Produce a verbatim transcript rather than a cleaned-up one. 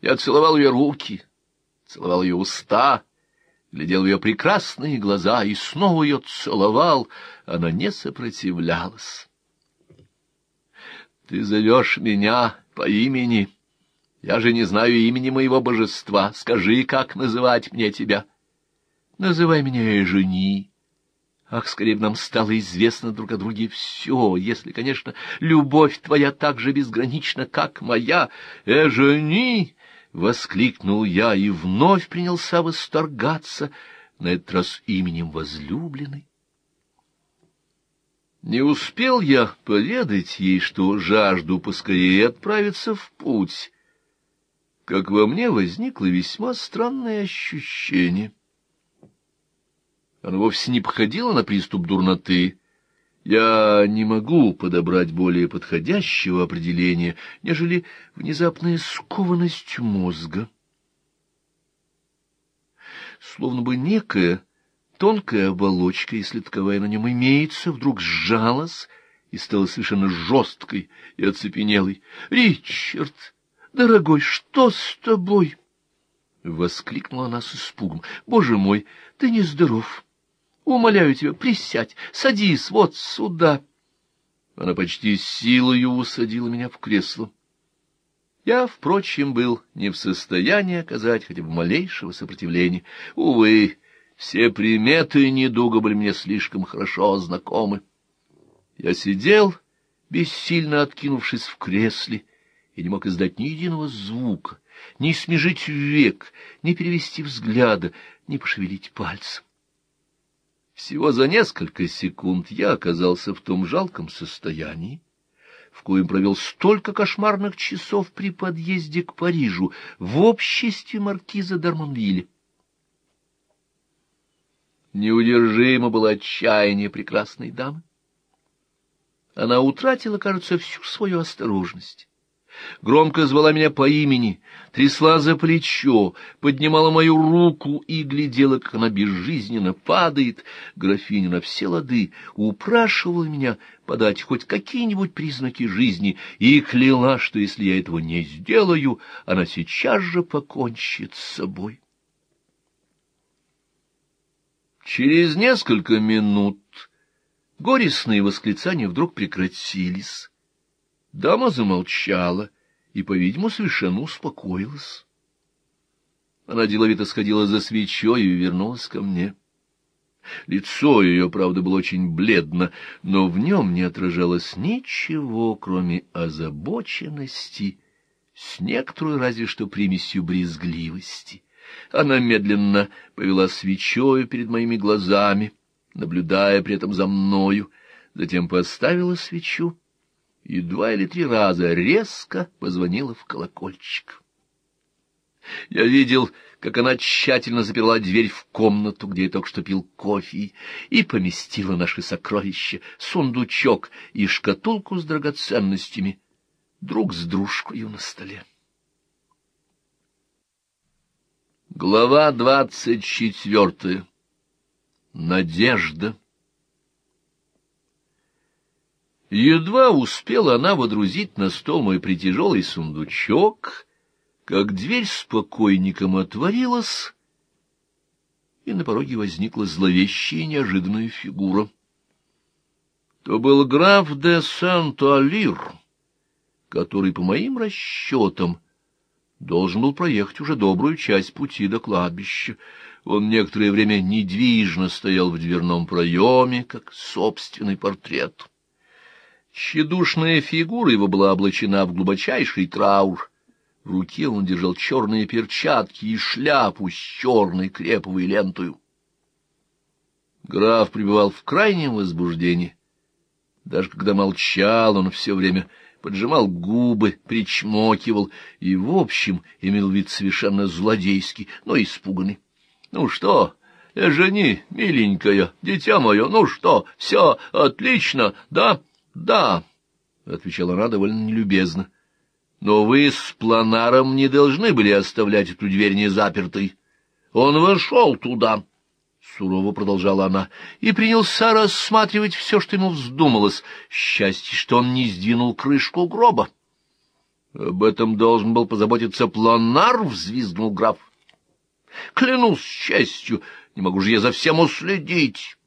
Я целовал ее руки, целовал ее уста, глядел в ее прекрасные глаза и снова ее целовал. Она не сопротивлялась. Ты зовешь меня по имени. Я же не знаю имени моего божества. Скажи, как называть мне тебя? Называй меня Эжени. Ах, скорее бы нам стало известно друг о друге все, если, конечно, любовь твоя так же безгранична, как моя. Эжени! — воскликнул я и вновь принялся восторгаться, на этот раз именем возлюбленной. Не успел я поведать ей, что жажду поскорее отправиться в путь, как во мне возникло весьма странное ощущение. Оно вовсе не походило на приступ дурноты. Я не могу подобрать более подходящего определения, нежели внезапная скованность мозга. Словно бы некая тонкая оболочка, если таковая на нем имеется, вдруг сжалась и стала совершенно жесткой и оцепенелой. — Ричард, дорогой, что с тобой? — воскликнула она с испугом. — Боже мой, ты нездоров. Умоляю тебя, присядь, садись вот сюда. Она почти силою усадила меня в кресло. Я, впрочем, был не в состоянии оказать хотя бы малейшего сопротивления. Увы, все приметы недуга были мне слишком хорошо знакомы. Я сидел, бессильно откинувшись в кресле, и не мог издать ни единого звука, ни смежить век, ни перевести взгляда, ни пошевелить пальцем. Всего за несколько секунд я оказался в том жалком состоянии, в коем провел столько кошмарных часов при подъезде к Парижу в обществе маркиза d'Арманвилля. Неудержимо было отчаяние прекрасной дамы. Она утратила, кажется, всю свою осторожность. Громко звала меня по имени, трясла за плечо, поднимала мою руку и глядела, как она безжизненно падает. Графиня на все лады упрашивала меня подать хоть какие-нибудь признаки жизни и кляла, что если я этого не сделаю, она сейчас же покончит с собой. Через несколько минут горестные восклицания вдруг прекратились. Дама замолчала и, по-видимому, совершенно успокоилась. Она деловито сходила за свечой и вернулась ко мне. Лицо ее, правда, было очень бледно, но в нем не отражалось ничего, кроме озабоченности, с некоторой разве что примесью брезгливости. Она медленно повела свечою перед моими глазами, наблюдая при этом за мною, затем поставила свечу и два или три раза резко позвонила в колокольчик. Я видел, как она тщательно заперла дверь в комнату, где я только что пил кофе, и поместила наши сокровища, сундучок и шкатулку с драгоценностями, друг с дружкою на столе. Глава двадцать четвертая. Надежда. Едва успела она водрузить на стол мой притяжелый сундучок, как дверь с покойником отворилась, и на пороге возникла зловещая и неожиданная фигура. То был граф де Сент-Алир, который, по моим расчетам, должен был проехать уже добрую часть пути до кладбища. Он некоторое время недвижно стоял в дверном проеме, как собственный портрет. Тщедушная фигура его была облачена в глубочайший траур. В руке он держал черные перчатки и шляпу с черной креповой лентою. Граф пребывал в крайнем возбуждении. Даже когда молчал, он все время поджимал губы, причмокивал и, в общем, имел вид совершенно злодейский, но испуганный. — Ну что, Эжени, миленькая, дитя мое, ну что, все отлично, да? — Да, — отвечала она довольно нелюбезно. — Но вы с Планаром не должны были оставлять эту дверь незапертой. Он вошел туда, — сурово продолжала она, — и принялся рассматривать все, что ему вздумалось. Счастье, что он не сдвинул крышку гроба. Об этом должен был позаботиться Планар, — взвизгнул граф. — Клянусь честью, не могу же я за всем уследить.